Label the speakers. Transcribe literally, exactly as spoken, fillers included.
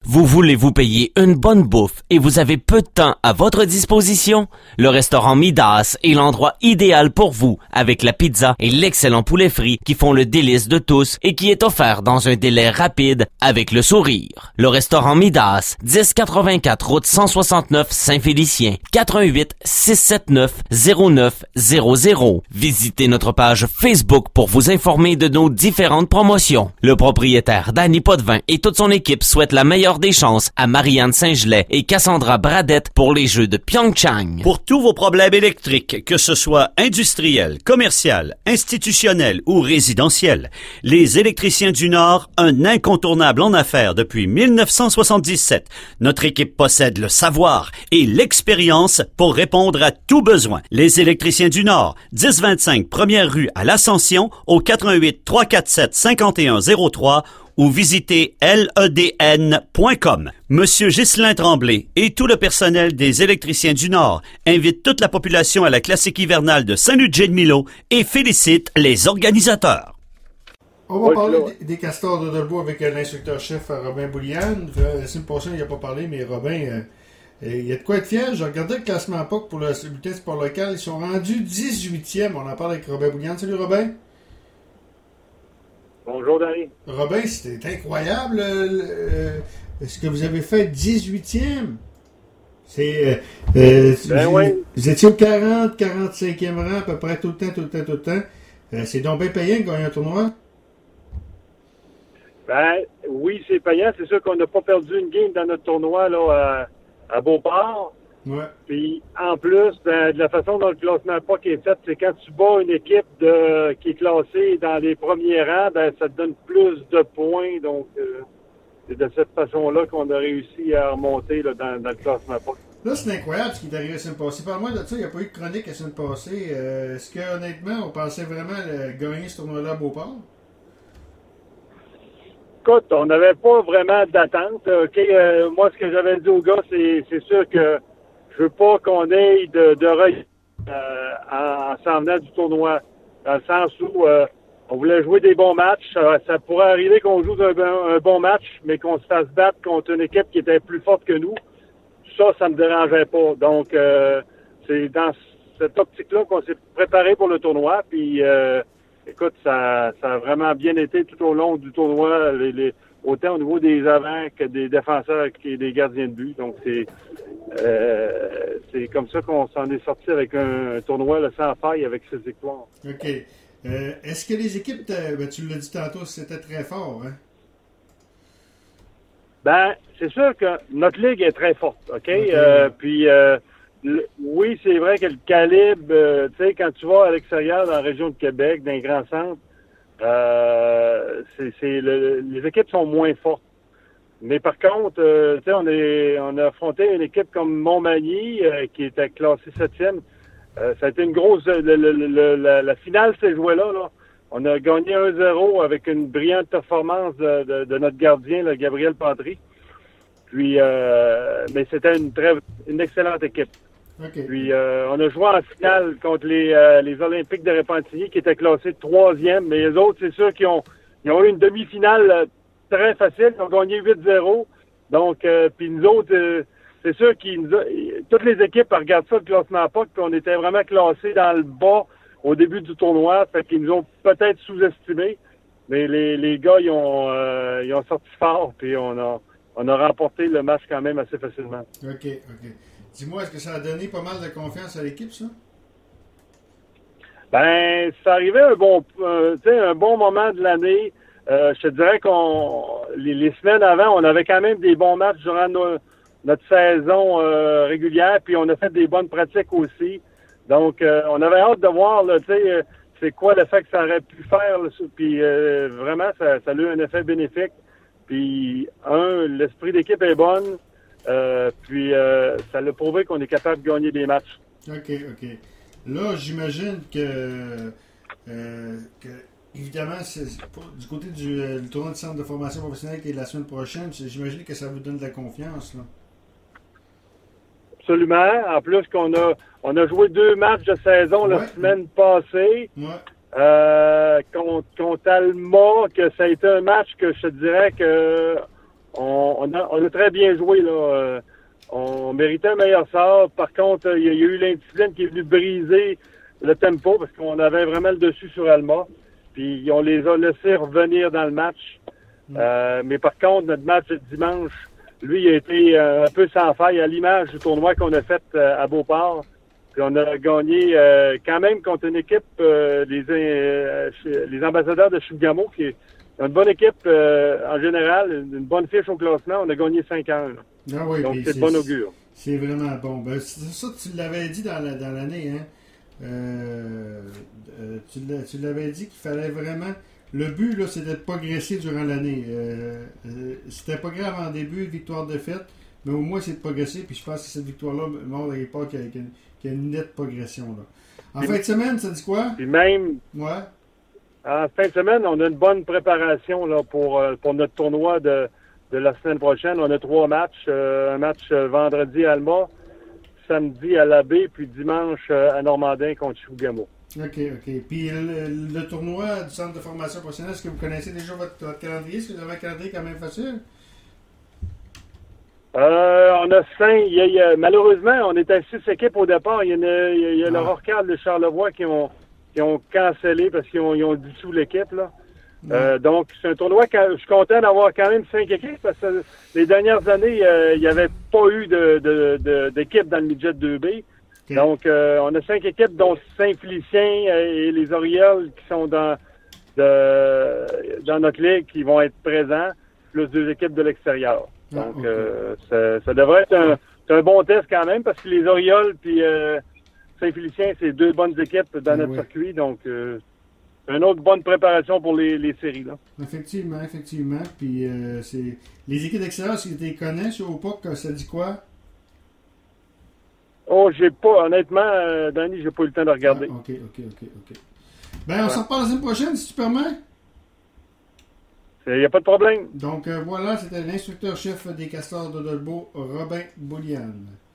Speaker 1: Vous voulez vous payer une bonne bouffe et vous avez peu de temps à votre disposition? Le restaurant Midas est l'endroit idéal pour vous, avec la pizza et l'excellent poulet frit qui font le délice de tous et qui est offert dans un délai rapide avec le sourire. Le restaurant Midas, dix quatre-vingt-quatre route cent soixante-neuf Saint-Félicien, quatre un huit, six sept neuf, zéro neuf zéro zéro. Visitez notre page Facebook pour vous informer de nos différentes promotions. Le propriétaire Danny Potvin et toute son équipe souhaitent la meilleure des chances à Marianne Saint-Gelais et Cassandra Bradette pour les Jeux de Pyeongchang.
Speaker 2: Pour tous vos problèmes électriques, que ce soit industriel, commercial, institutionnel ou résidentiel, les Électriciens du Nord, un incontournable en affaires depuis mille neuf cent soixante-dix-sept. Notre équipe possède le savoir et l'expérience pour répondre à tout besoin. Les Électriciens du Nord, dix vingt-cinq première rue à l'Ascension, au quatre un huit, trois quatre sept, cinq un zéro trois ou visitez L E D N point com. Monsieur Ghislain Tremblay et tout le personnel des Électriciens du Nord invitent toute la population à la classique hivernale de Saint-Ludger-de-Milo et félicitent les organisateurs.
Speaker 3: On va parler des, des castors de Dolbeau avec l'instructeur-chef Robin Boulian. La semaine passée, il n'a pas parlé, mais Robin, euh, il y a de quoi être fier. J'ai regardé le classement P O C pour le bulletin sport local. Ils sont rendus dix-huitième. On en parle avec Robin Boulian. Salut Robin.
Speaker 4: Bonjour, Danny.
Speaker 3: Robin, c'était incroyable euh, ce que vous avez fait dix-huitième. C'est, euh, euh,
Speaker 4: ben
Speaker 3: vous,
Speaker 4: oui.
Speaker 3: Vous étiez au quarante, quarante-cinquième rang à peu près tout le temps, tout le temps, tout le temps. Euh, c'est donc bien payant de gagner un tournoi?
Speaker 4: Ben oui, c'est payant. C'est sûr qu'on n'a pas perdu une game dans notre tournoi là, à, à Beauport.
Speaker 3: Ouais.
Speaker 4: Puis en plus, ben, de la façon dont le classement P O C est fait, c'est quand tu bats une équipe de qui est classée dans les premiers rangs, ben ça te donne plus de points. Donc euh, c'est de cette façon-là qu'on a réussi à remonter là, dans, dans le classement P O C.
Speaker 3: Là, c'est incroyable ce qui est arrivé la semaine passée. Parle-moi de ça, il n'y a pas eu de chronique la semaine passée. Euh, est-ce que honnêtement, on pensait vraiment le, gagner ce tournoi-là à Beauport?
Speaker 4: Écoute, on n'avait pas vraiment d'attente. OK, euh, moi, ce que j'avais dit aux gars, c'est, c'est sûr que je veux pas qu'on ait de, de re- euh, en, en s'en venant du tournoi. Dans le sens où euh, on voulait jouer des bons matchs. Ça, ça pourrait arriver qu'on joue un, un bon match, mais qu'on se fasse battre contre une équipe qui était plus forte que nous. Ça, ça me dérangeait pas. Donc, euh, c'est dans cette optique-là qu'on s'est préparé pour le tournoi. Puis, euh, écoute, ça, ça a vraiment bien été tout au long du tournoi, les, les, autant au niveau des avants que des défenseurs et des gardiens de but. Donc, c'est euh, c'est comme ça qu'on s'en est sorti avec un, un tournoi là, sans faille avec ces victoires.
Speaker 3: OK. Euh, est-ce que les équipes, ben, tu l'as dit tantôt, c'était très fort, hein?
Speaker 4: Ben, c'est sûr que notre ligue est très forte, OK?
Speaker 3: okay.
Speaker 4: Euh, puis, euh, le, oui, c'est vrai que le calibre, euh, tu sais, quand tu vas à l'extérieur dans la région de Québec, dans les grands centres, euh, c'est, c'est le, les équipes sont moins fortes. Mais par contre, euh, tu sais, on est, on a affronté une équipe comme Montmagny, euh, qui était classée septième. Euh, ça a été une grosse, le, le, le, la, la finale s'est jouée là, là. On a gagné un zéro avec une brillante performance de, de, de notre gardien, là, Gabriel Patry. Puis, euh, mais c'était une très, une excellente équipe.
Speaker 3: Okay.
Speaker 4: Puis, euh, on a joué en finale contre les, euh, les Olympiques de Repentigny, qui étaient classés troisième. Mais les autres, c'est sûr qu'ils ont, ils ont eu une demi-finale très facile. Ils ont gagné huit zéro. Donc, euh, puis nous autres, euh, c'est sûr qu'ils nous a, toutes les équipes regardent ça, le classement P O C, puis on était vraiment classés dans le bas au début du tournoi. Fait qu'ils nous ont peut-être sous-estimés. Mais les, les gars, ils ont, euh, ils ont sorti fort, puis on a, on a remporté le match quand même assez facilement.
Speaker 3: OK, OK. Dis-moi, est-ce que ça a donné pas mal de confiance à l'équipe, ça?
Speaker 4: Ben, ça arrivait un bon, euh, tu sais, un bon moment de l'année. Euh, je te dirais qu'on, les, les semaines avant, on avait quand même des bons matchs durant nos, notre saison euh, régulière, puis on a fait des bonnes pratiques aussi. Donc, euh, on avait hâte de voir, tu sais, c'est quoi l'effet que ça aurait pu faire. Là, puis euh, vraiment, ça, ça a eu un effet bénéfique. Puis, un, l'esprit d'équipe est bonne. Euh, puis, euh, ça l'a prouvé qu'on est capable de gagner des matchs.
Speaker 3: OK, OK. Là, j'imagine que, euh, que évidemment, c'est, pour, du côté du euh, le tournoi du centre de formation professionnelle qui est la semaine prochaine, j'imagine que ça vous donne de la confiance, là.
Speaker 4: Absolument. En plus qu'on a on a joué deux matchs de saison ouais. la semaine passée.
Speaker 3: Ouais.
Speaker 4: Euh, contre, contre Alma, que ça a été un match que je te dirais que on, on, a, on a très bien joué, là. Euh, on méritait un meilleur sort. Par contre, il y a, il y a eu l'indiscipline qui est venue briser le tempo parce qu'on avait vraiment le dessus sur Alma. Puis on les a laissés revenir dans le match. Mm. Euh, mais par contre, notre match de dimanche, lui, il a été euh, un peu sans faille à l'image du tournoi qu'on a fait euh, à Beauport. Puis on a gagné euh, quand même contre une équipe, euh, les, euh, les ambassadeurs de Chibougamau, qui est une bonne équipe euh, en général, une bonne fiche au classement. On a gagné cinq à un.
Speaker 3: Ah oui,
Speaker 4: donc c'est de bon augure.
Speaker 3: C'est vraiment bon. Ben, c'est ça, tu l'avais dit dans, la, dans l'année, hein? Euh, euh, tu, l'as, tu l'avais dit qu'il fallait vraiment... Le but, là, c'était de progresser durant l'année. Euh, euh, c'était pas grave en début, victoire-défaite, mais au moins, c'est de progresser. Puis je pense que cette victoire-là montre à l'époque qu'il y a, qu'il y a une nette progression. Là. En puis, fin de semaine, ça dit quoi?
Speaker 4: Puis même...
Speaker 3: Ouais.
Speaker 4: En fin de semaine, on a une bonne préparation là, pour, pour notre tournoi de, de la semaine prochaine. On a trois matchs. Euh, un match vendredi à Alma, samedi à l'Abbé, puis dimanche euh, à Normandin contre Chibougamau.
Speaker 3: OK, OK. Puis le, le tournoi du centre de formation professionnelle, est-ce que vous connaissez déjà votre, votre calendrier? Est-ce que vous avez un calendrier quand même facile?
Speaker 4: Euh, on a cinq. Il y a, il y a, malheureusement, on était à six équipes au départ. Il y a, une, il y a, il y a ah. le Rorcal de Charlevoix qui ont, qui ont cancellé parce qu'ils ont, ils ont dissous l'équipe, là. Euh, donc, c'est un tournoi que je suis content d'avoir quand même cinq équipes parce que les dernières années, euh, il n'y avait pas eu de, de, de, d'équipe dans le midget deux B. Okay. Donc, euh, on a cinq équipes, dont Saint-Félicien et les Orioles qui sont dans, de, dans notre ligue qui vont être présents, plus deux équipes de l'extérieur. Donc, ah, okay. euh, ça, ça devrait être un, c'est un bon test quand même parce que les Orioles puis euh, Saint-Félicien, c'est deux bonnes équipes dans ah, notre oui. circuit. Donc, euh, une autre bonne préparation pour les, les séries, là.
Speaker 3: Effectivement, effectivement. Puis, euh, c'est... les équipes d'extérieur, si tu les connais, sur O P O C, ça dit quoi?
Speaker 4: Oh, j'ai pas, honnêtement, euh, Danny, j'ai pas eu le temps de regarder.
Speaker 3: Ah, OK, OK, OK, OK. Ben, on ouais. s'en reparle la semaine prochaine, si tu permets.
Speaker 4: Il n'y a pas de problème.
Speaker 3: Donc, euh, voilà, c'était l'instructeur-chef des Castors de Dolbeau, Robin Bouliane.